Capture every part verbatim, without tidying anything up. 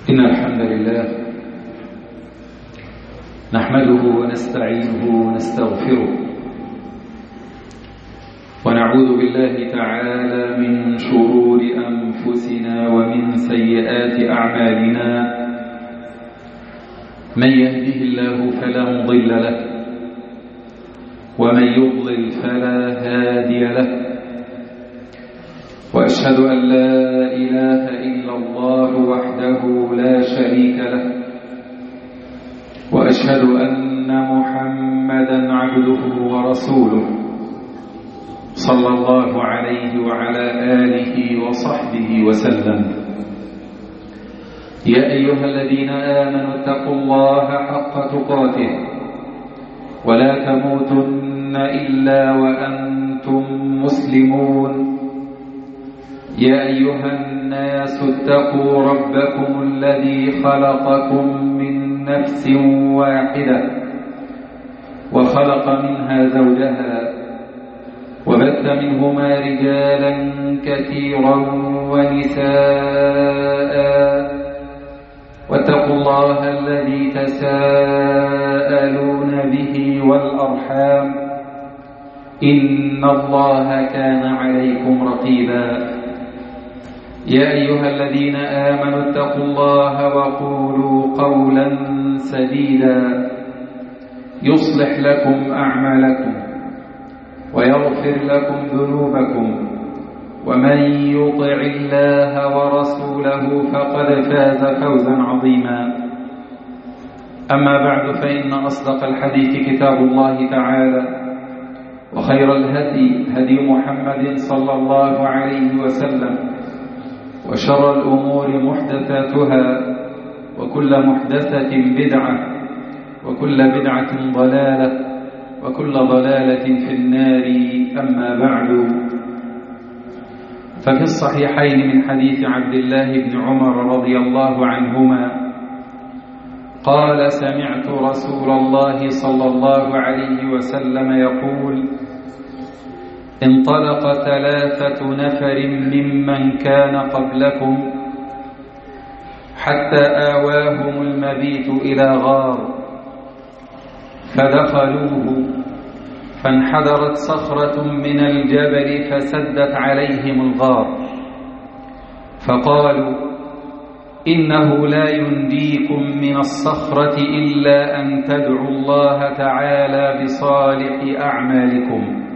إن الحمد لله نحمده ونستعينه ونستغفره ونعوذ بالله تعالى من شرور أنفسنا ومن سيئات أعمالنا. من يهده الله فلا مضل له ومن يضلل فلا هادي له، وأشهد أن لا إله إلا الله وحده لا شريك له، وأشهد أن محمدا عبده ورسوله صلى الله عليه وعلى آله وصحبه وسلم. يا أيها الذين آمنوا اتقوا الله حق تقاته ولا تموتن إلا وأنتم مسلمون. يا أيها الناس اتقوا ربكم الذي خلقكم من نفس واحدة وخلق منها زوجها وبث منهما رجالا كثيرا ونساء، واتقوا الله الذي تساءلون به والأرحام إن الله كان عليكم رقيبا. يا أيها الذين آمنوا اتقوا الله وقولوا قولا سديدا يصلح لكم أعمالكم ويغفر لكم ذنوبكم، ومن يطع الله ورسوله فقد فاز فوزا عظيما. أما بعد، فإن أصدق الحديث كتاب الله تعالى، وخير الهدي هدي محمد صلى الله عليه وسلم، وشر الأمور محدثاتها، وكل محدثة بدعة، وكل بدعة ضلالة، وكل ضلالة في النار. أما بعد، ففي الصحيحين من حديث عبد الله بن عمر رضي الله عنهما قال: سمعت رسول الله صلى الله عليه وسلم يقول: انطلق ثلاثة نفر ممن كان قبلكم حتى آواهم المبيت إلى غار، فدخلوه فانحدرت صخرة من الجبل فسدت عليهم الغار، فقالوا: إنه لا ينجيكم من الصخرة إلا أن تدعوا الله تعالى بصالح أعمالكم.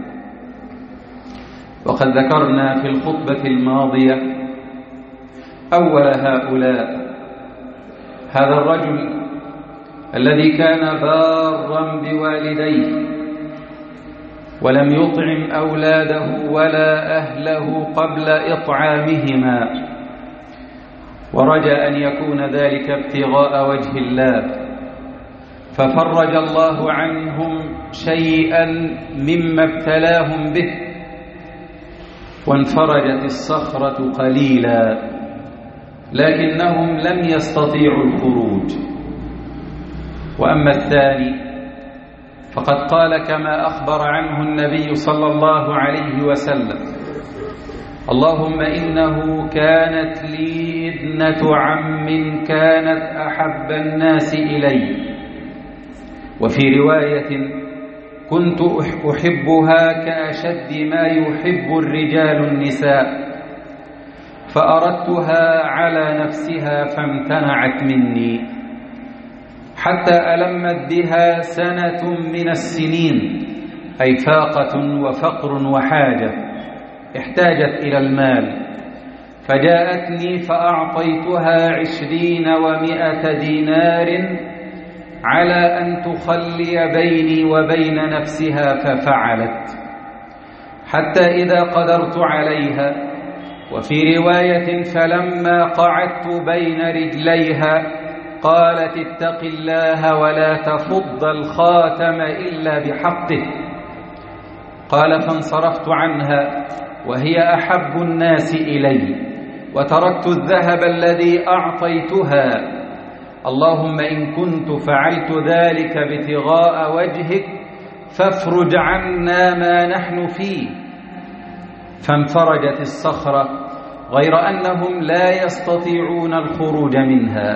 وقد ذكرنا في الخطبة الماضية أول هؤلاء، هذا الرجل الذي كان بارا بوالديه ولم يطعم أولاده ولا أهله قبل إطعامهما، ورجى أن يكون ذلك ابتغاء وجه الله، ففرج الله عنهم شيئا مما ابتلاهم به، وانفرجت الصخرة قليلا، لكنهم لم يستطيعوا الخروج. وأما الثاني فقد قال كما أخبر عنه النبي صلى الله عليه وسلم: اللهم إنه كانت لي ابنة عم كانت أحب الناس إلي، وفي رواية: كنت أحبها كأشد ما يحب الرجال النساء، فأردتها على نفسها فامتنعت مني، حتى ألمت بها سنة من السنين، أي فاقة وفقر وحاجة، احتاجت إلى المال، فجاءتني فأعطيتها عشرين ومائة دينار على أن تخلي بيني وبين نفسها، ففعلت، حتى إذا قدرت عليها. وفي رواية: فلما قعدت بين رجليها قالت: اتق الله ولا تفض الخاتم إلا بحقه. قال: فانصرفت عنها وهي أحب الناس إلي، وتركت الذهب الذي أعطيتها. اللهم إن كنت فعلت ذلك ابتغاء وجهك فافرج عنا ما نحن فيه. فانفرجت الصخرة غير أنهم لا يستطيعون الخروج منها.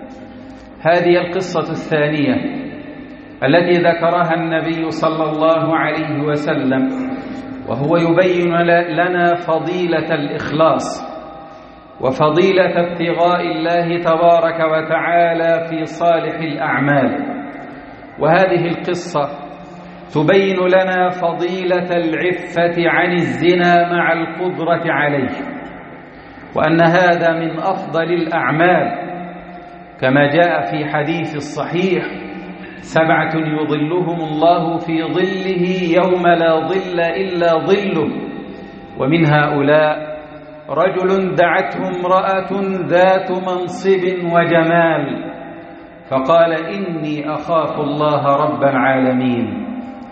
هذه القصة الثانية التي ذكرها النبي صلى الله عليه وسلم، وهو يبين لنا فضيلة الإخلاص وفضيلة ابتغاء الله تبارك وتعالى في صالح الأعمال. وهذه القصة تبين لنا فضيلة العفة عن الزنا مع القدرة عليه، وأن هذا من أفضل الأعمال، كما جاء في حديث الصحيح: سبعة يظلهم الله في ظله يوم لا ظل إلا ظله. ومن هؤلاء رجل دعته امرأة ذات منصب وجمال، فقال: إني أخاف الله رب العالمين.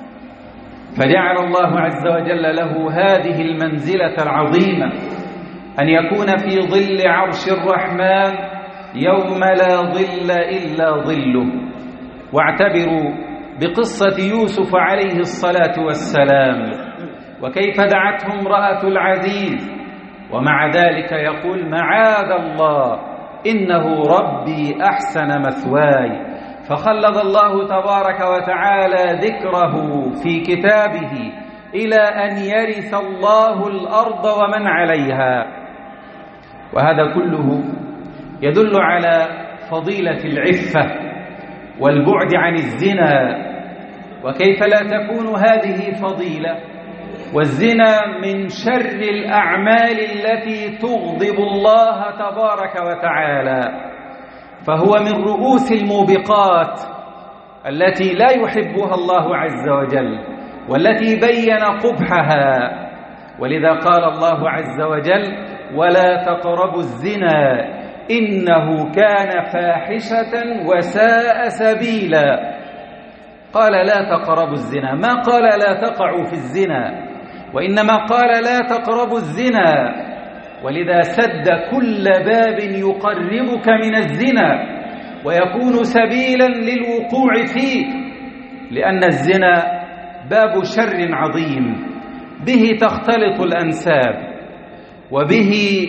فجعل الله عز وجل له هذه المنزلة العظيمة، أن يكون في ظل عرش الرحمن يوم لا ظل إلا ظله. واعتبروا بقصة يوسف عليه الصلاة والسلام، وكيف دعته امرأة العزيز، ومع ذلك يقول: معاذ الله إنه ربي أحسن مثواي. فخلد الله تبارك وتعالى ذكره في كتابه إلى أن يرث الله الأرض ومن عليها. وهذا كله يدل على فضيلة العفة والبعد عن الزنا، وكيف لا تكون هذه فضيلة والزنا من شر الأعمال التي تغضب الله تبارك وتعالى، فهو من رؤوس الموبقات التي لا يحبها الله عز وجل والتي بين قبحها. ولذا قال الله عز وجل: ولا تقربوا الزنا إنه كان فاحشة وساء سبيلا. قال: لا تقربوا الزنا، ما قال لا تقعوا في الزنا، وإنما قال لا تقربوا الزنا. ولذا سد كل باب يقربك من الزنا ويكون سبيلا للوقوع فيه، لأن الزنا باب شر عظيم، به تختلط الأنساب، وبه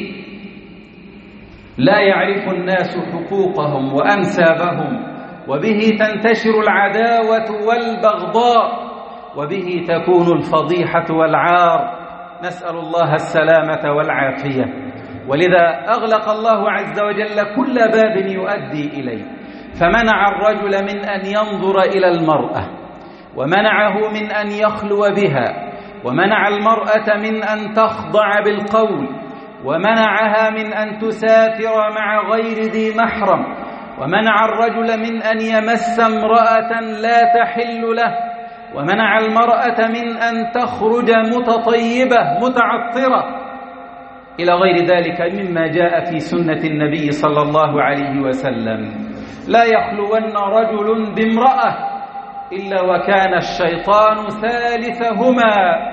لا يعرف الناس حقوقهم وأنسابهم، وبه تنتشر العداوة والبغضاء، وبه تكون الفضيحة والعار، نسأل الله السلامة والعافية. ولذا أغلق الله عز وجل كل باب يؤدي إليه، فمنع الرجل من أن ينظر إلى المرأة، ومنعه من أن يخلو بها، ومنع المرأة من أن تخضع بالقول، ومنعها من أن تسافر مع غير ذي محرم، ومنع الرجل من أن يمس امرأة لا تحل له، ومنع المرأة من أن تخرج متطيبة متعطرة، إلى غير ذلك مما جاء في سنة النبي صلى الله عليه وسلم. لا يخلون رجل بامرأة إلا وكان الشيطان ثالثهما.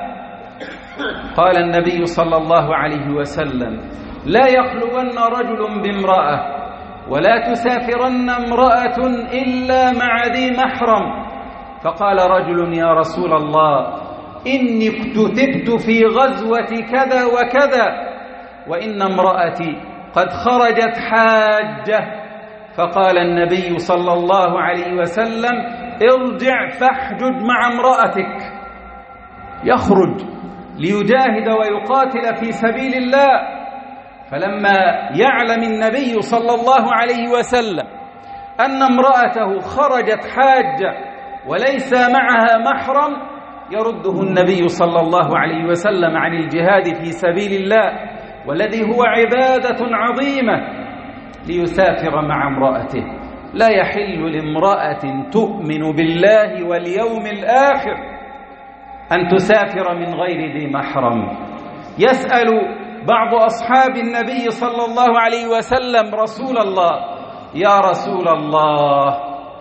قال النبي صلى الله عليه وسلم: لا يخلون رجل بامرأة ولا تسافرن امرأة إلا مع ذي محرم. فقال رجل: يا رسول الله، إني اكتتبت في غزوة كذا وكذا، وإن امرأتي قد خرجت حاجة. فقال النبي صلى الله عليه وسلم: ارجع فاحجج مع امرأتك. يخرج ليجاهد ويقاتل في سبيل الله، فلما يعلم النبي صلى الله عليه وسلم أن امرأته خرجت حاجة وليس معها محرم، يرده النبي صلى الله عليه وسلم عن الجهاد في سبيل الله، والذي هو عبادة عظيمة، ليسافر مع امرأته. لا يحل لامرأة تؤمن بالله واليوم الآخر أن تسافر من غير ذي محرم. يسأل بعض أصحاب النبي صلى الله عليه وسلم رسول الله: يا رسول الله،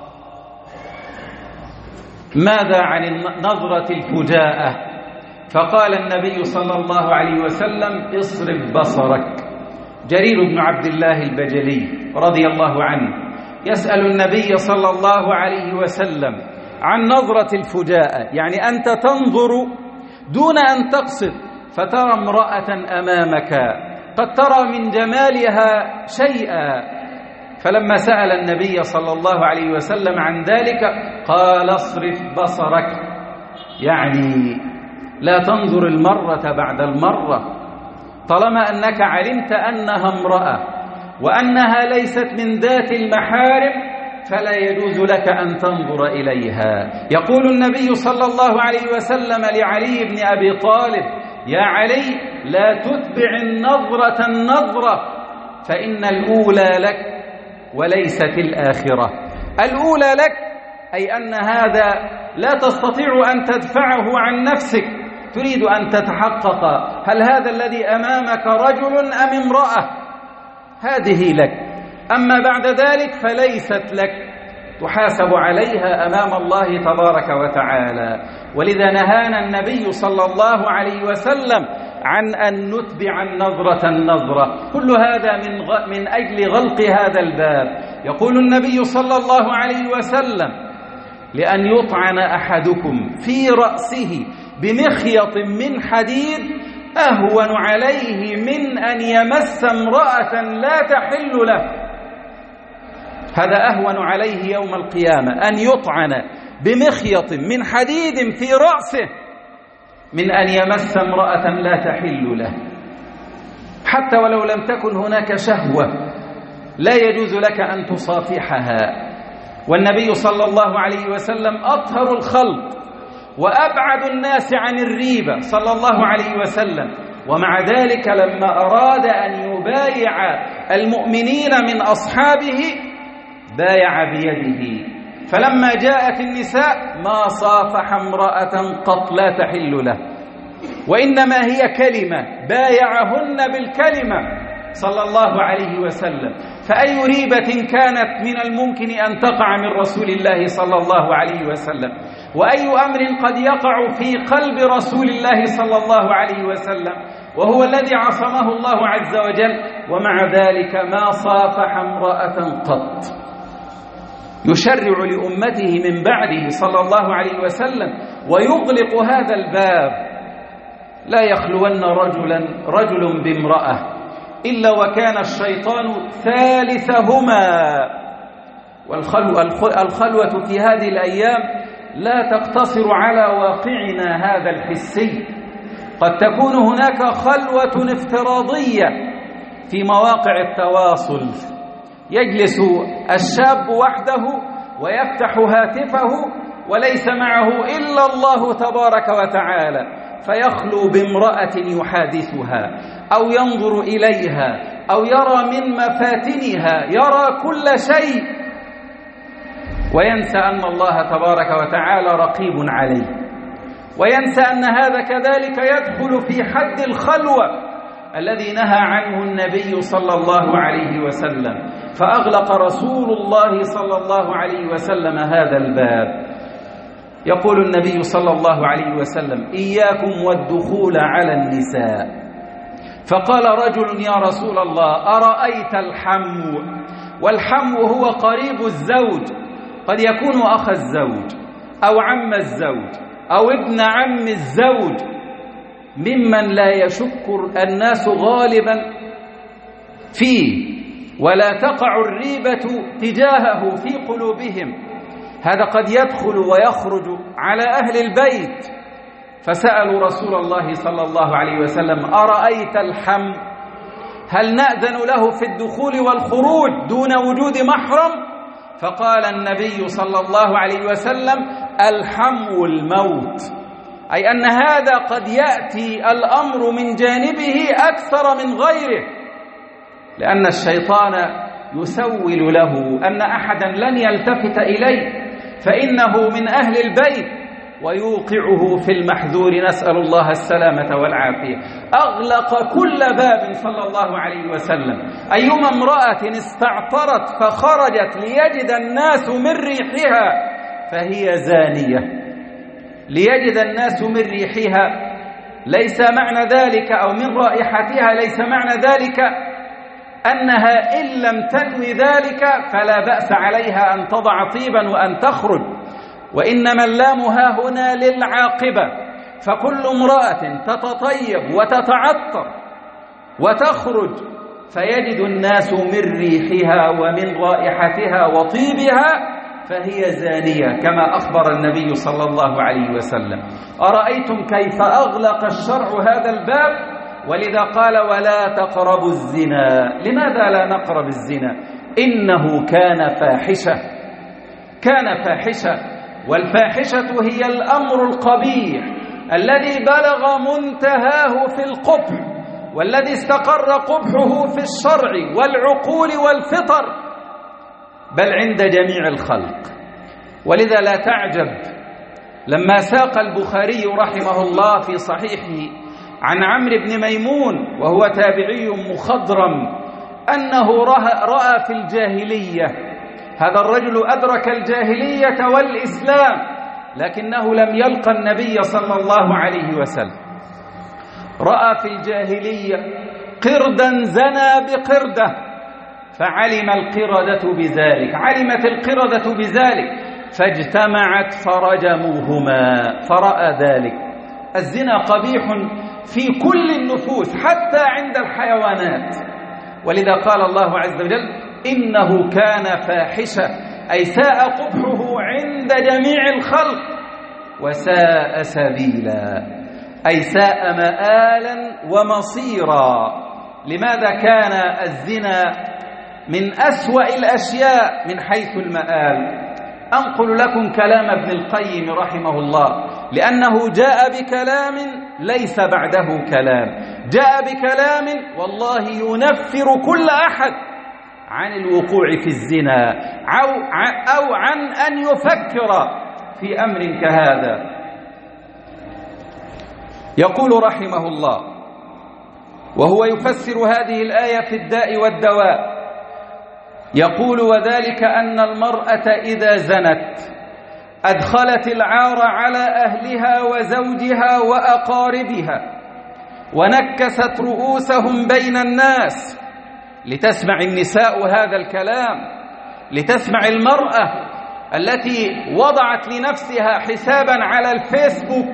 ماذا عن نظرة الفجاءة؟ فقال النبي صلى الله عليه وسلم: اصرف بصرك. جرير بن عبد الله البجلي رضي الله عنه يسأل النبي صلى الله عليه وسلم عن نظرة الفجاءة، يعني أنت تنظر دون أن تقصد فترى امرأة أمامك قد ترى من جمالها شيئا. فلما سأل النبي صلى الله عليه وسلم عن ذلك قال اصرف بصرك، يعني لا تنظر المرة بعد المرة، طالما أنك علمت أنها امرأة وأنها ليست من ذات المحارم فلا يجوز لك أن تنظر إليها. يقول النبي صلى الله عليه وسلم لعلي بن أبي طالب: يا علي، لا تتبع النظرة النظرة، فإن الأولى لك وليست الآخرة. الأولى لك أي أن هذا لا تستطيع أن تدفعه عن نفسك، تريد أن تتحقق هل هذا الذي أمامك رجل أم امرأة، هذه لك. أما بعد ذلك فليست لك، تحاسب عليها أمام الله تبارك وتعالى. ولذا نهانا النبي صلى الله عليه وسلم عن أن نتبع النظرة النظرة. كل هذا من, غ... من أجل غلق هذا الباب. يقول النبي صلى الله عليه وسلم: لأن يطعن أحدكم في رأسه بمخيط من حديد أهون عليه من أن يمس امرأة لا تحل له. هذا أهون عليه يوم القيامة، أن يطعن بمخيط من حديد في رأسه من أن يمس امرأة لا تحل له، حتى ولو لم تكن هناك شهوة لا يجوز لك أن تصافحها. والنبي صلى الله عليه وسلم أطهر الخلق وأبعد الناس عن الريبة صلى الله عليه وسلم، ومع ذلك لما أراد أن يبايع المؤمنين من أصحابه بايع بيده. فلما جاءت النساء ما صافح امرأة قط لا تحل له، وإنما هي كلمة بايعهن بالكلمة صلى الله عليه وسلم. فأي ريبة كانت من الممكن أن تقع من رسول الله صلى الله عليه وسلم، وأي أمر قد يقع في قلب رسول الله صلى الله عليه وسلم وهو الذي عصمه الله عز وجل، ومع ذلك ما صافح امرأة قط. يشرع لأمته من بعده صلى الله عليه وسلم ويغلق هذا الباب: لا يخلون رجلا رجل بامرأة إلا وكان الشيطان ثالثهما. والخلوة في هذه الأيام لا تقتصر على واقعنا هذا الحسي، قد تكون هناك خلوة افتراضية في مواقع التواصل. يجلس الشاب وحده ويفتح هاتفه وليس معه إلا الله تبارك وتعالى، فيخلو بامرأة يحادثها أو ينظر إليها أو يرى من مفاتنها، يرى كل شيء، وينسى أن الله تبارك وتعالى رقيب عليه، وينسى أن هذا كذلك يدخل في حد الخلوة الذي نهى عنه النبي صلى الله عليه وسلم. فأغلق رسول الله صلى الله عليه وسلم هذا الباب. يقول النبي صلى الله عليه وسلم: إياكم والدخول على النساء. فقال رجل: يا رسول الله، أرأيت الحمو؟ والحمو هو قريب الزوج، قد يكون أخ الزوج أو عم الزوج أو ابن عم الزوج، ممن لا يشك الناس غالبا فيه ولا تقع الريبة تجاهه في قلوبهم. هذا قد يدخل ويخرج على أهل البيت. فسألوا رسول الله صلى الله عليه وسلم: أرأيت الحم؟ هل نأذن له في الدخول والخروج دون وجود محرم؟ فقال النبي صلى الله عليه وسلم: الحم الموت، أي أن هذا قد يأتي الأمر من جانبه أكثر من غيره، لأن الشيطان يسول له أن أحدا لن يلتفت إليه فإنه من أهل البيت ويوقعه في المحذور، نسأل الله السلامة والعافية. أغلق كل باب صلى الله عليه وسلم. أيما امرأة استعطرت فخرجت ليجد الناس من ريحها فهي زانية. ليجد الناس من ريحها ليس معنى ذلك، أو من رائحتها ليس معنى ذلك أنها إن لم تنوي ذلك فلا بأس عليها أن تضع طيبا وأن تخرج، وإنما اللام ها هنا للعاقبة. فكل امرأة تتطيب وتتعطر وتخرج فيجد الناس من ريحها ومن رائحتها وطيبها فهي زانية كما أخبر النبي صلى الله عليه وسلم. أرأيتم كيف أغلق الشرع هذا الباب؟ ولذا قال ولا تقربوا الزنا. لماذا لا نقرب الزنا؟ إنه كان فاحشة، كان فاحشة، والفاحشة هي الأمر القبيح الذي بلغ منتهاه في القبح، والذي استقر قبحه في الشرع والعقول والفطر، بل عند جميع الخلق. ولذا لا تعجب لما ساق البخاري رحمه الله في صحيحه عن عمرو بن ميمون وهو تابعي مخضرم أنه رأى في الجاهلية، هذا الرجل أدرك الجاهلية والإسلام لكنه لم يلقى النبي صلى الله عليه وسلم، رأى في الجاهلية قردا زنى بقردة فعلم القردة بذلك، علمت القردة بذلك فاجتمعت فرجموهما، فرأى ذلك. الزنا قبيح في كل النفوس حتى عند الحيوانات، ولذا قال الله عز وجل إنه كان فاحشة، أي ساء قبحه عند جميع الخلق، وساء سبيلا، أي ساء مآلا ومصيرا. لماذا كان الزنا من أسوأ الأشياء من حيث المآل؟ أنقل لكم كلام ابن القيم رحمه الله، لأنه جاء بكلام ليس بعده كلام، جاء بكلام والله ينفر كل أحد عن الوقوع في الزنا أو عن أن يفكر في أمر كهذا. يقول رحمه الله وهو يفسر هذه الآية في الداء والدواء، يقول وذلك أن المرأة إذا زنت أدخلت العار على أهلها وزوجها وأقاربها ونكست رؤوسهم بين الناس. لتسمع النساء هذا الكلام، لتسمع المرأة التي وضعت لنفسها حسابا على الفيسبوك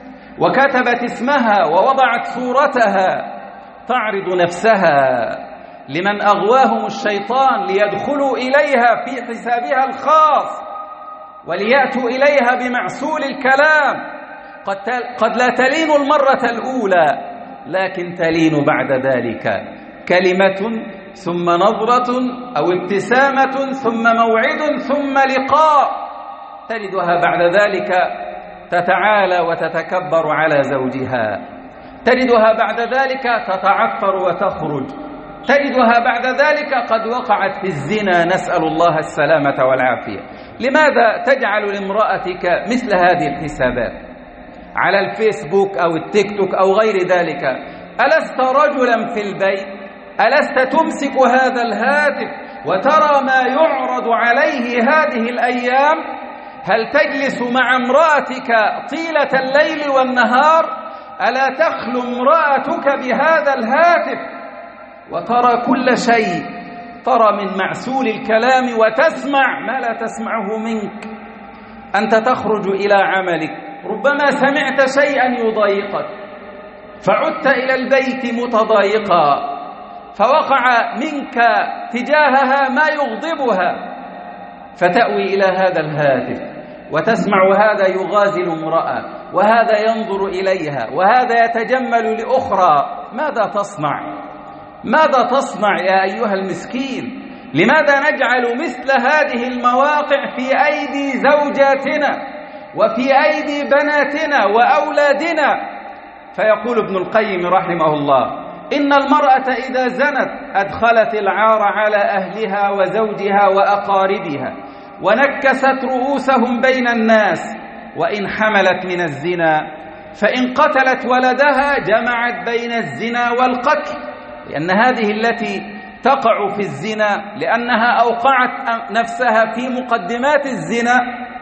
وكتبت اسمها ووضعت صورتها تعرض نفسها لمن أغواهم الشيطان ليدخلوا إليها في حسابها الخاص وليأتوا إليها بمعسول الكلام. قد, قد لا تلين المرة الأولى لكن تلين بعد ذلك كلمة ثم نظرة أو ابتسامة ثم موعد ثم لقاء، تجدها بعد ذلك تتعالى وتتكبر على زوجها، تجدها بعد ذلك تتعفر وتخرج، تجدها بعد ذلك قد وقعت في الزنا، نسأل الله السلامة والعافية. لماذا تجعل لامرأتك مثل هذه الحسابات على الفيسبوك أو التيك توك أو غير ذلك؟ ألست رجلا في البيت؟ ألست تمسك هذا الهاتف وترى ما يعرض عليه هذه الأيام؟ هل تجلس مع امرأتك طيلة الليل والنهار؟ ألا تخلو امرأتك بهذا الهاتف وترى كل شيء، ترى من معسول الكلام وتسمع ما لا تسمعه منك؟ أنت تخرج إلى عملك ربما سمعت شيئا يضايقك فعدت إلى البيت متضايقا، فوقع منك تجاهها ما يغضبها، فتأوي إلى هذا الهاتف وتسمع هذا يغازل امرأة وهذا ينظر إليها وهذا يتجمل لأخرى. ماذا تصنع؟ ماذا تصنع يا أيها المسكين؟ لماذا نجعل مثل هذه المواقع في أيدي زوجاتنا وفي أيدي بناتنا وأولادنا؟ فيقول ابن القيم رحمه الله إن المرأة إذا زنت أدخلت العار على أهلها وزوجها وأقاربها ونكست رؤوسهم بين الناس، وإن حملت من الزنا فإن قتلت ولدها جمعت بين الزنا والقتل، لأن هذه التي تقع في الزنا لأنها أوقعت نفسها في مقدمات الزنا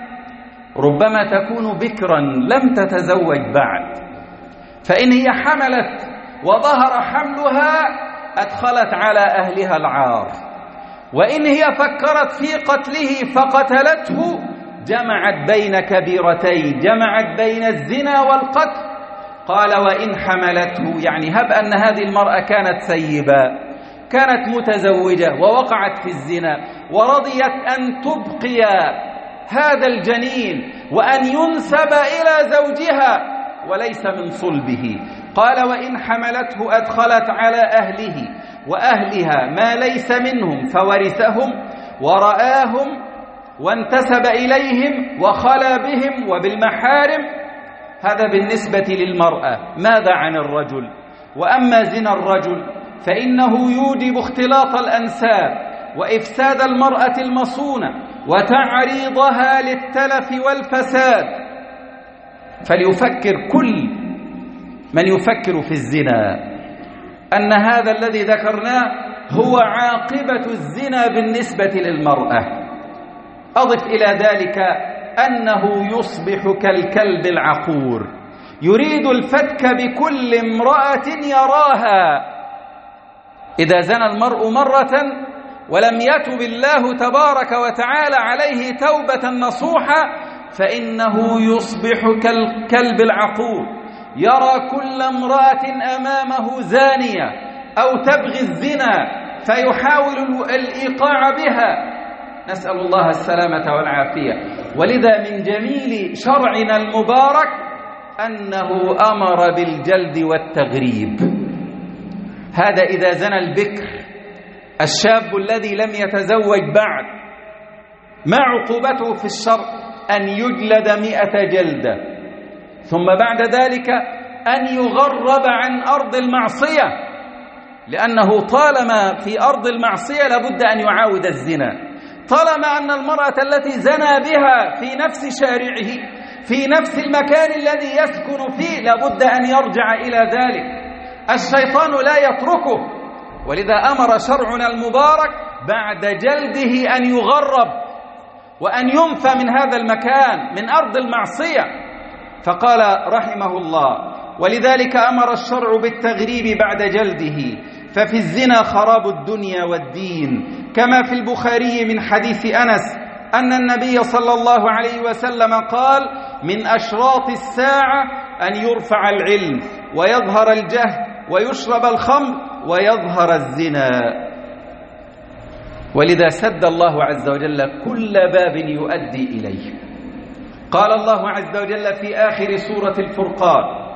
ربما تكون بكرا لم تتزوج بعد، فإن هي حملت وظهر حملها أدخلت على أهلها العار، وإن هي فكرت في قتله فقتلته جمعت بين كبيرتين، جمعت بين الزنا والقتل، قال وإن حملته، يعني هب أن هذه المرأة كانت ثيبة، كانت متزوجة ووقعت في الزنا ورضيت أن تبقي هذا الجنين وأن ينسب إلى زوجها وليس من صلبه. قال وإن حملته أدخلت على أهله وأهلها ما ليس منهم فورثهم ورآهم وانتسب إليهم وخلى بهم وبالمحارم. هذا بالنسبة للمرأة. ماذا عن الرجل؟ وأما زنا الرجل فإنه يوجب اختلاط الأنساب وإفساد المرأة المصونة وتعريضها للتلف والفساد. فليفكر كل من يفكر في الزنا أن هذا الذي ذكرناه هو عاقبة الزنا بالنسبة للمرأة. أضف إلى ذلك أنه يصبح كالكلب العقور يريد الفتك بكل امرأة يراها. إذا زنى المرء مرة ولم يتب الله تبارك وتعالى عليه توبة نصوحة فإنه يصبح كالكلب العقور يرى كل امرأة أمامه زانية أو تبغي الزنا فيحاول الإيقاع بها، نسأل الله السلامة والعافية. ولذا من جميل شرعنا المبارك أنه أمر بالجلد والتغريب. هذا إذا زنى البكر الشاب الذي لم يتزوج بعد، ما عقوبته في الشرع؟ أن يجلد مئة جلدة، ثم بعد ذلك أن يغرب عن أرض المعصية، لأنه طالما في أرض المعصية لابد أن يعاود الزنا. طالما أن المرأة التي زنى بها في نفس شارعه في نفس المكان الذي يسكن فيه لابد أن يرجع إلى ذلك. الشيطان لا يتركه، ولذا أمر شرعنا المبارك بعد جلده أن يغرب وأن ينفى من هذا المكان من أرض المعصية. فقال رحمه الله: ولذلك أمر الشرع بالتغريب بعد جلده، ففي الزنا خراب الدنيا والدين، كما في البخاري من حديث أنس أن النبي صلى الله عليه وسلم قال: من أشراط الساعة أن يرفع العلم ويظهر الجهل ويشرب الخمر ويظهر الزنا. ولذا سد الله عز وجل كل باب يؤدي إليه. قال الله عز وجل في آخر سورة الفرقان: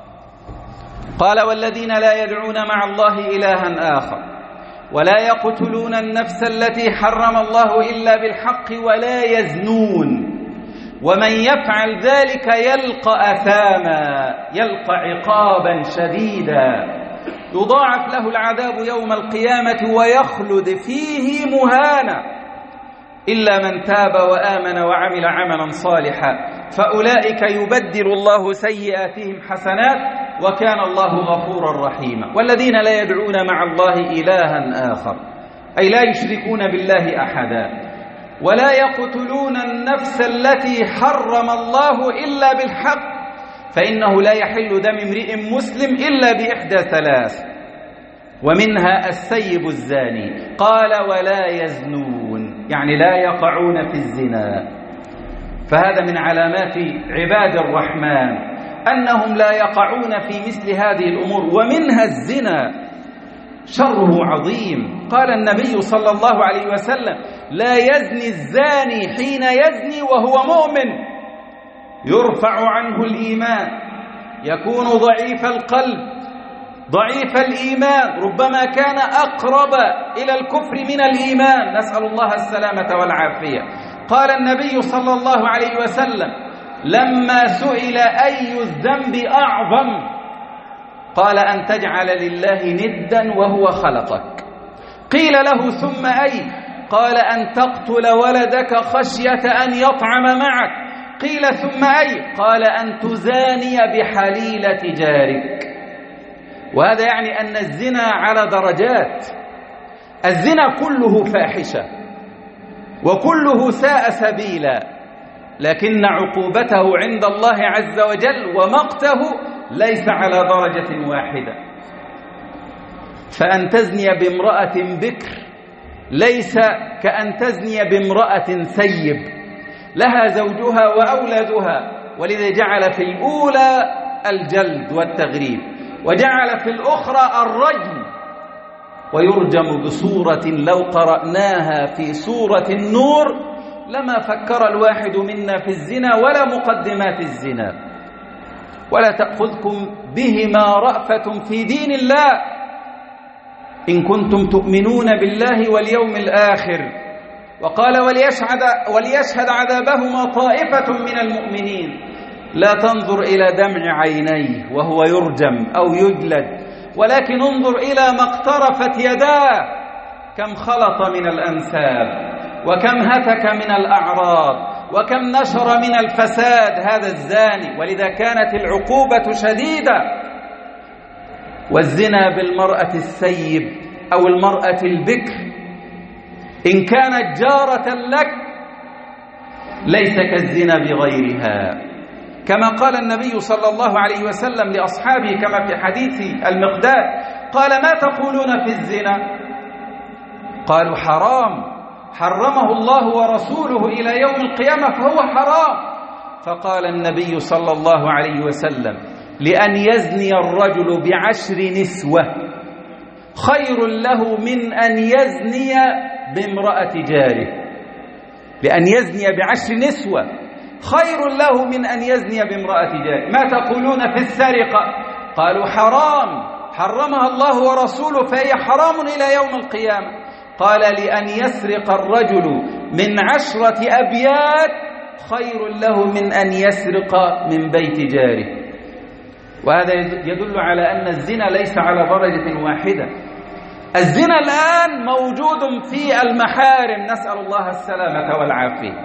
قال: والذين لا يدعون مع الله إلها آخر ولا يقتلون النفس التي حرم الله إلا بالحق ولا يزنون ومن يفعل ذلك يلقى أثاما، يلقى عقابا شديدا، يضاعف له العذاب يوم القيامة ويخلد فيه مهانا، إلا من تاب وآمن وعمل عملا صالحا فأولئك يبدل الله سيئاتهم حسنات وكان الله غفورا رحيما. والذين لا يدعون مع الله إلها آخر، أي لا يشركون بالله أحدا، ولا يقتلون النفس التي حرم الله إلا بالحق، فإنه لا يحل دم امرئ مسلم إلا بإحدى ثلاث، ومنها السيب الزاني. قال: ولا يزنون، يعني لا يقعون في الزنا. فهذا من علامات عباد الرحمن أنهم لا يقعون في مثل هذه الأمور، ومنها الزنا، شره عظيم. قال النبي صلى الله عليه وسلم: لا يزني الزاني حين يزني وهو مؤمن، يرفع عنه الإيمان، يكون ضعيف القلب ضعيف الإيمان، ربما كان أقرب إلى الكفر من الإيمان، نسأل الله السلامة والعافية. قال النبي صلى الله عليه وسلم لما سئل أي الذنب أعظم قال: أن تجعل لله ندا وهو خلقك. قيل له: ثم أي؟ قال: أن تقتل ولدك خشية أن يطعم معك. قيل: ثم أي؟ قال: أن تزاني بحليلة جارك. وهذا يعني أن الزنا على درجات. الزنا كله فاحشة وكله ساء سبيلا، لكن عقوبته عند الله عز وجل ومقته ليس على درجة واحدة. فأن تزني بامرأة بكر ليس كأن تزني بامرأة ثيب لها زوجها وأولادها، ولذا جعل في الأولى الجلد والتغريب، وجعل في الأخرى الرجم، ويرجم بصورة لو قرأناها في سورة النور لما فكر الواحد منا في الزنا ولا مقدمات الزنا. ولا تأخذكم بهما رأفة في دين الله إن كنتم تؤمنون بالله واليوم الآخر. وقال وليشهد, وليشهد عذابهما طائفة من المؤمنين. لا تنظر إلى دمع عينيه وهو يرجم أو يجلد، ولكن انظر إلى ما اقترفت يداه، كم خلط من الأنساب، وكم هتك من الأعراض، وكم نشر من الفساد هذا الزاني. ولذا كانت العقوبة شديدة. والزنا بالمرأة السيب أو المرأة البكر إن كانت جارة لك ليس كالزنا بغيرها، كما قال النبي صلى الله عليه وسلم لأصحابه كما في حديث المقداد، قال ما تقولون في الزنا؟ قالوا حرام، حرمه الله ورسوله إلى يوم القيامة فهو حرام. فقال النبي صلى الله عليه وسلم لأن يزني الرجل بعشر نسوة خير له من أن يزني بامرأة جاره. لأن يزني بعشر نسوة خير له من أن يزني بامرأة جاره. ما تقولون في السرقة؟ قالوا حرام، حرمها الله ورسوله فهي حرام إلى يوم القيامة. قال لأن يسرق الرجل من عشرة أبيات خير له من أن يسرق من بيت جاره. وهذا يدل على أن الزنا ليس على درجة واحدة. الزنا الآن موجود في المحارم، نسأل الله السلامة والعافية.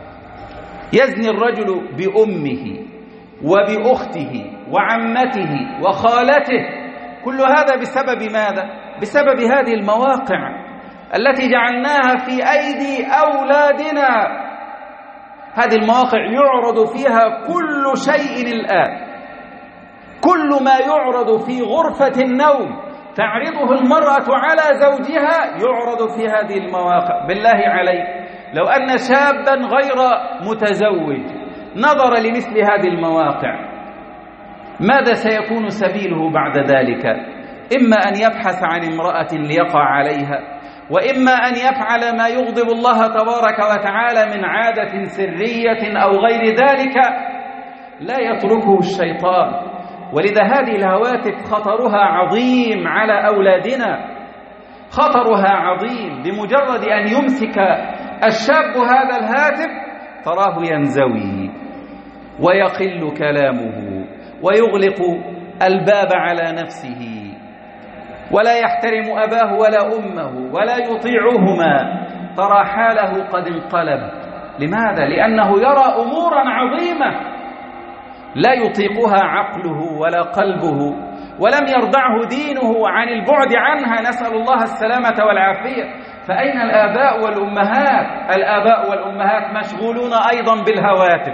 يزني الرجل بأمه وبأخته وعمته وخالته، كل هذا بسبب ماذا؟ بسبب هذه المواقع التي جعلناها في أيدي أولادنا. هذه المواقع يعرض فيها كل شيء الآن، كل ما يعرض في غرفة النوم تعرضه المرأة على زوجها يعرض في هذه المواقع. بالله عليك لو أن شابا غير متزوج نظر لمثل هذه المواقع ماذا سيكون سبيله بعد ذلك؟ إما أن يبحث عن امرأة ليقع عليها، وإما أن يفعل ما يغضب الله تبارك وتعالى من عادة سرية أو غير ذلك لا يتركه الشيطان. ولذا هذه الهواتف خطرها عظيم على أولادنا، خطرها عظيم. بمجرد أن يمسك الشاب هذا الهاتف تراه ينزوي ويقل كلامه ويغلق الباب على نفسه، ولا يحترم أباه ولا أمه ولا يطيعهما. ترى حاله قد انقلب. لماذا؟ لأنه يرى أمورا عظيمة لا يطيقها عقله ولا قلبه، ولم يرضعه دينه عن البعد عنها، نسأل الله السلامة والعافية. فأين الآباء والأمهات؟ الآباء والأمهات مشغولون أيضا بالهواتف.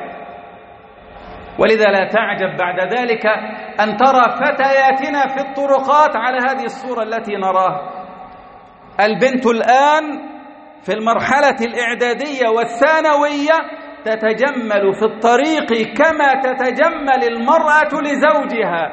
ولذا لا تعجب بعد ذلك أن ترى فتياتنا في الطرقات على هذه الصورة التي نراها. البنت الآن في المرحلة الإعدادية والثانوية تتجمل في الطريق كما تتجمل المرأة لزوجها.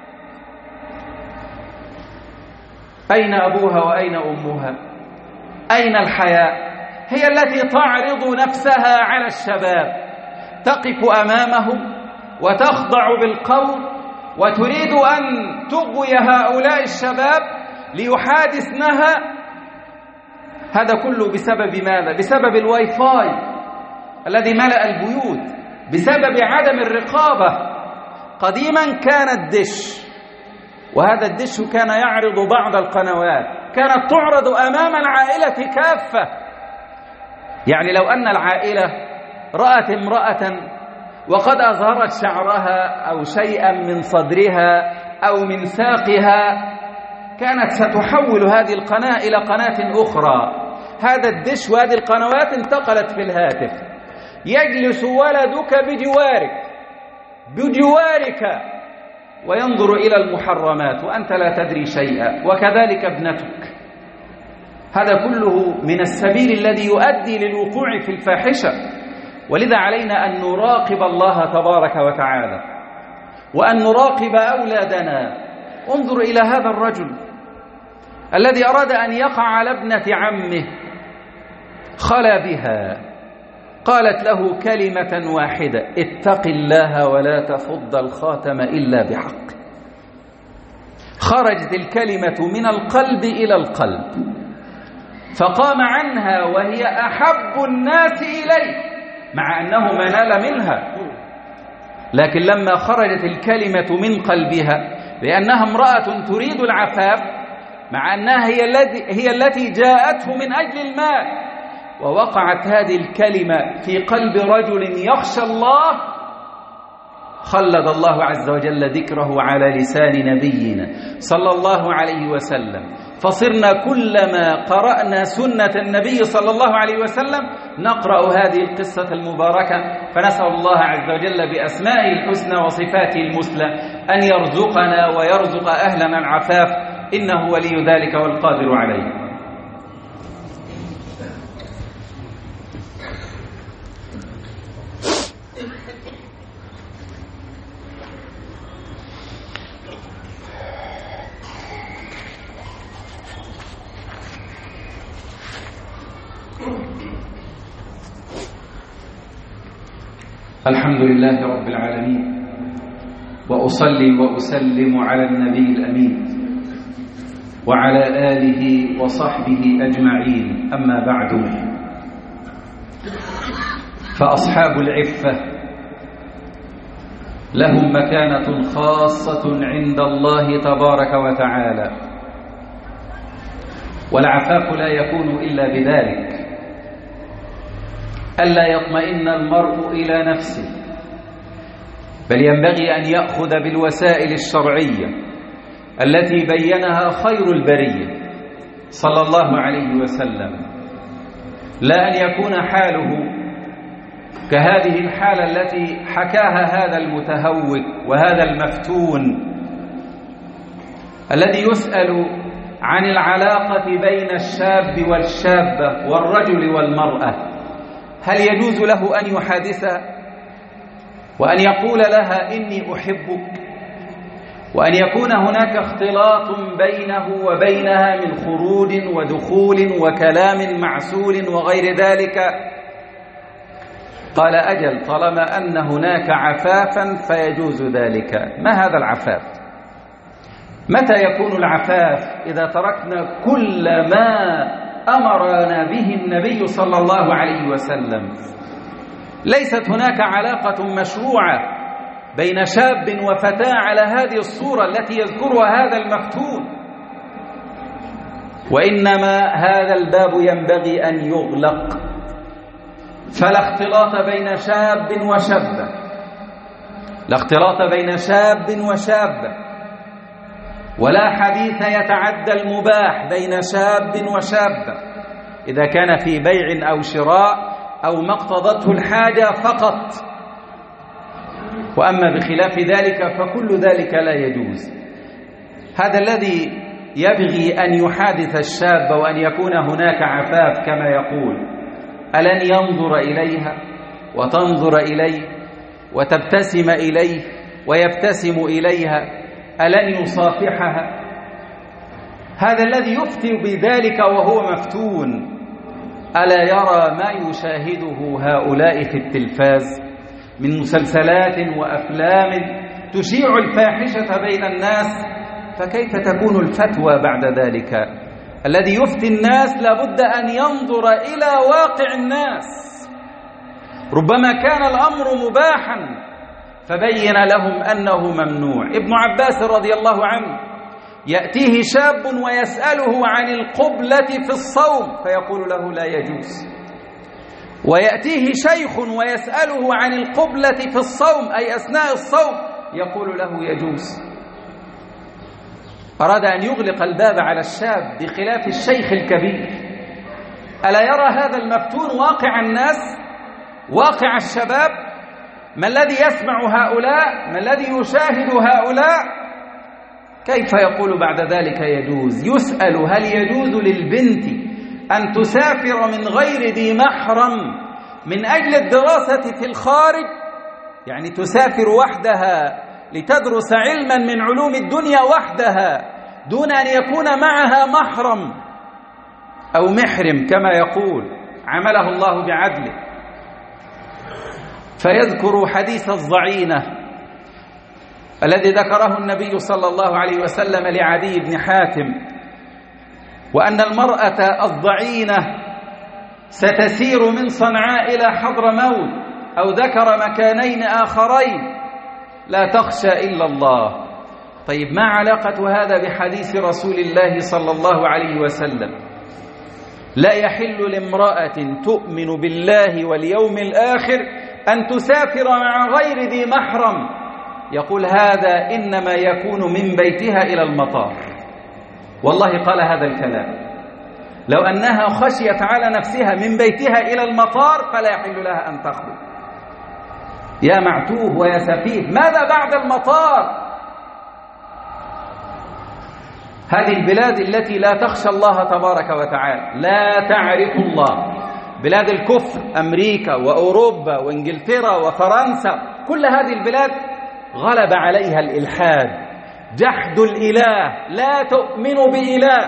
أين أبوها وأين أمها؟ أين الحياء؟ هي التي تعرض نفسها على الشباب، تقف أمامهم وتخضع بالقول وتريد أن تغوي هؤلاء الشباب ليحادثنها. هذا كله بسبب ماذا؟ بسبب الواي فاي الذي ملأ البيوت، بسبب عدم الرقابة. قديما كان الدش، وهذا الدش كان يعرض بعض القنوات، كانت تعرض أمام العائلة كافة. يعني لو أن العائلة رأت امرأة وقد أظهرت شعرها أو شيئا من صدرها أو من ساقها كانت ستحول هذه القناة إلى قناة أخرى. هذا الدش وهذه القنوات انتقلت في الهاتف. يجلس ولدك بجوارك بجوارك وينظر إلى المحرمات وأنت لا تدري شيئا، وكذلك ابنتك. هذا كله من السبيل الذي يؤدي للوقوع في الفاحشة. ولذا علينا أن نراقب الله تبارك وتعالى وأن نراقب أولادنا. انظر إلى هذا الرجل الذي أراد أن يقع على ابنة عمه، خلا بها، قالت له كلمة واحدة: اتق الله ولا تفض الخاتم إلا بحق. خرجت الكلمة من القلب إلى القلب، فقام عنها وهي أحب الناس إليه، مع أنه ما نال منها، لكن لما خرجت الكلمة من قلبها لأنها امرأة تريد العفاف، مع أنها هي التي هي التي جاءته من أجل المال، ووقعت هذه الكلمة في قلب رجل يخشى الله، خلد الله عز وجل ذكره على لسان نبينا صلى الله عليه وسلم. فصرنا كلما قرأنا سنة النبي صلى الله عليه وسلم نقرأ هذه القصة المباركة، فنسأل الله عز وجل بأسمائه الحسنى وصفاته المثلى أن يرزقنا ويرزق أهلنا العفاف، إنه ولي ذلك والقادر عليه. الحمد لله رب العالمين، وأصلي وأسلم على النبي الأمين وعلى آله وصحبه أجمعين، أما بعد، فأصحاب العفة لهم مكانة خاصة عند الله تبارك وتعالى، والعفاف لا يكون إلا بذلك: ألا يطمئن المرء إلى نفسه، بل ينبغي أن يأخذ بالوسائل الشرعية التي بينها خير البرية صلى الله عليه وسلم، لا أن يكون حاله كهذه الحالة التي حكاها هذا المتهوك وهذا المفتون الذي يسأل عن العلاقة بين الشاب والشابة والرجل والمرأة، هل يجوز له أن يحادثها وأن يقول لها إني أحبك، وأن يكون هناك اختلاط بينه وبينها من خروج ودخول وكلام معسول وغير ذلك؟ قال أجل، طالما أن هناك عفافا فيجوز ذلك. ما هذا العفاف؟ متى يكون العفاف؟ إذا تركنا كل ما أمرنا به النبي صلى الله عليه وسلم. ليست هناك علاقة مشروعة بين شاب وفتاة على هذه الصورة التي يذكرها هذا المفتون، وإنما هذا الباب ينبغي أن يغلق، فلا اختلاط بين شاب وشابة، لا اختلاط بين شاب وشابة، ولا حديث يتعدى المباح بين شاب وشابة إذا كان في بيع أو شراء أو ما اقتضته الحاجة فقط، وأما بخلاف ذلك فكل ذلك لا يجوز. هذا الذي يبغي أن يحادث الشاب وأن يكون هناك عفاف كما يقول، ألن ينظر إليها وتنظر إليه وتبتسم إليه ويبتسم إليها؟ ألن يصافحها؟ هذا الذي يفتي بذلك وهو مفتون ألا يرى ما يشاهده هؤلاء في التلفاز من مسلسلات وأفلام تشيع الفاحشة بين الناس؟ فكيف تكون الفتوى بعد ذلك؟ الذي يفتي الناس لابد أن ينظر إلى واقع الناس، ربما كان الأمر مباحا فبين لهم أنه ممنوع. ابن عباس رضي الله عنه يأتيه شاب ويسأله عن القبلة في الصوم فيقول له لا يجوز، ويأتيه شيخ ويسأله عن القبلة في الصوم أي أثناء الصوم يقول له يجوز. أراد أن يغلق الباب على الشاب بخلاف الشيخ الكبير. ألا يرى هذا المفتون واقع الناس، واقع الشباب؟ ما الذي يسمع هؤلاء؟ ما الذي يشاهد هؤلاء؟ كيف يقول بعد ذلك يجوز؟ يسأل هل يجوز للبنت أن تسافر من غير ذي محرم من أجل الدراسة في الخارج؟ يعني تسافر وحدها لتدرس علما من علوم الدنيا وحدها دون أن يكون معها محرم أو محرم كما يقول، عمله الله بعدله. فيذكر حديث الضعينة الذي ذكره النبي صلى الله عليه وسلم لعدي بن حاتم، وأن المرأة الضعينة ستسير من صنعاء إلى حضرموت، أو ذكر مكانين آخرين، لا تخشى إلا الله. طيب ما علاقة هذا بحديث رسول الله صلى الله عليه وسلم؟ لا يحل لامرأة تؤمن بالله واليوم الآخر أن تسافر مع غير ذي محرم. يقول هذا إنما يكون من بيتها إلى المطار. والله قال هذا الكلام، لو أنها خشيت على نفسها من بيتها إلى المطار فلا يحل لها أن تخرج. يا معتوه ويا سفيه، ماذا بعد المطار؟ هذه البلاد التي لا تخشى الله تبارك وتعالى، لا تعرف الله، بلاد الكفر، أمريكا وأوروبا وإنجلترا وفرنسا، كل هذه البلاد غلب عليها الإلحاد، جحد الإله، لا تؤمن بإله،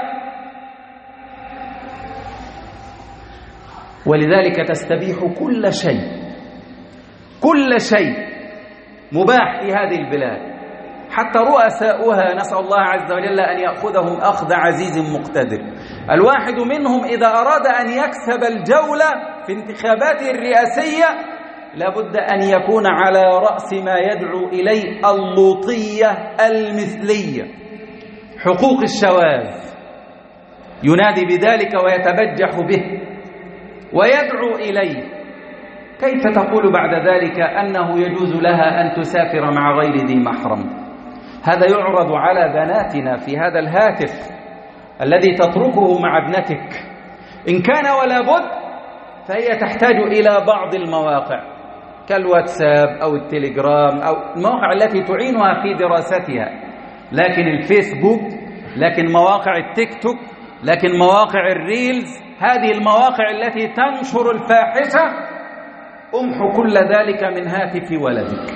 ولذلك تستبيح كل شيء، كل شيء مباح في هذه البلاد، حتى رؤساؤها نسأل الله عز وجل أن يأخذهم أخذ عزيز مقتدر. الواحد منهم إذا أراد أن يكسب الجولة في انتخاباته الرئاسية لابد أن يكون على رأس ما يدعو إليه اللوطية المثلية، حقوق الشواذ، ينادي بذلك ويتبجح به ويدعو إليه. كيف تقول بعد ذلك أنه يجوز لها أن تسافر مع غير ذي محرم؟ هذا يعرض على بناتنا في هذا الهاتف الذي تتركه مع ابنتك، إن كان ولا بد فهي تحتاج إلى بعض المواقع كالواتساب أو التليجرام أو المواقع التي تعينها في دراستها، لكن الفيسبوك، لكن مواقع التيك توك، لكن مواقع الريلز، هذه المواقع التي تنشر الفاحشة امحو كل ذلك من هاتف ولدك.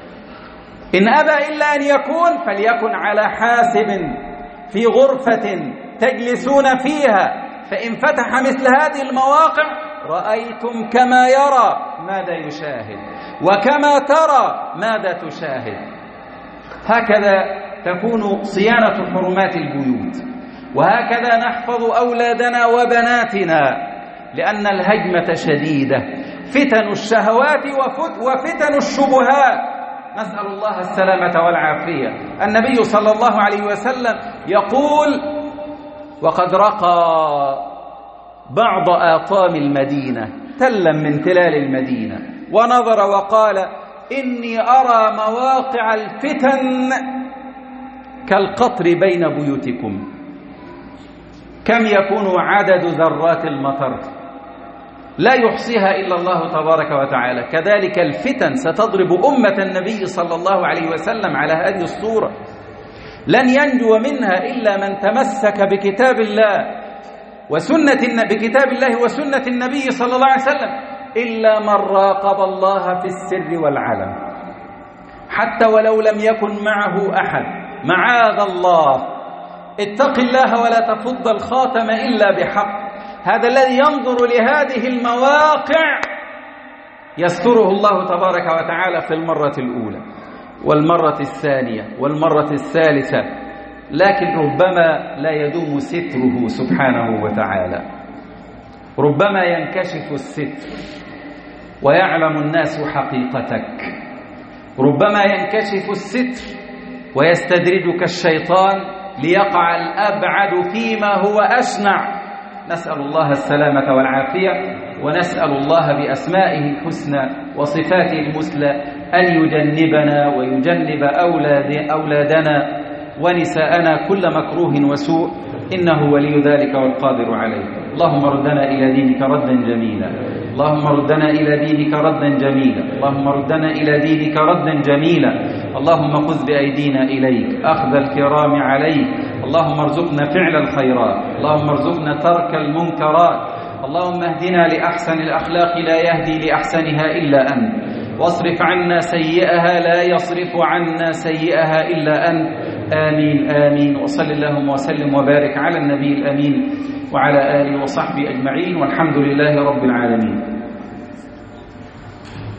إن أبى إلا أن يكون فليكن على حاسب في غرفة تجلسون فيها، فإن فتح مثل هذه المواقع رأيتم كما يرى ماذا يشاهد، وكما ترى ماذا تشاهد. هكذا تكون صيانة حرمات البيوت، وهكذا نحفظ أولادنا وبناتنا، لأن الهجمة شديدة، فتن الشهوات وفتن الشبهات، نسأل الله السلامة والعافية. النبي صلى الله عليه وسلم يقول: وقد رقى بعض آطام المدينة تلا من تلال المدينة ونظر وقال: إني أرى مواقع الفتن كالقطر بين بيوتكم. كم يكون عدد ذرات المطر؟ لا يحصيها إلا الله تبارك وتعالى. كذلك الفتن ستضرب أمة النبي صلى الله عليه وسلم على هذه الصورة، لن ينجو منها إلا من تمسك بكتاب الله وسنة بكتاب الله وسنة النبي صلى الله عليه وسلم، إلا من راقب الله في السر والعلن، حتى ولو لم يكن معه أحد. معاذ الله، اتق الله ولا تفض الخاتم إلا بحق. هذا الذي ينظر لهذه المواقع يستره الله تبارك وتعالى في المرة الأولى والمرة الثانية والمرة الثالثة، لكن ربما لا يدوم ستره سبحانه وتعالى، ربما ينكشف الستر ويعلم الناس حقيقتك، ربما ينكشف الستر ويستدرجك الشيطان ليقع الأبعد فيما هو أشنع. نسأل الله السلامة والعافية، ونسأل الله بأسمائه الحسنى وصفاته المثلى أن يجنبنا ويجنب أولاد أولادنا ونساءنا كل مكروه وسوء، إنه ولي ذلك والقادر عليه. اللهم ردنا إلى دينك ردا جميلا، اللهم ردنا إلى دينك ردا جميلا، اللهم ردنا إلى دينك ردا جميلا. اللهم خذ بأيدينا إليك أخذ الكرام عليك، اللهم ارزقنا فعل الخيرات، اللهم ارزقنا ترك المنكرات، اللهم اهدنا لأحسن الأخلاق لا يهدي لأحسنها إلا أنت، واصرف عنا سيئها لا يصرف عنا سيئها إلا أنت. آمين آمين. وصل اللهم وسلم وبارك على النبي الأمين وعلى آله وصحبه أجمعين، والحمد لله رب العالمين.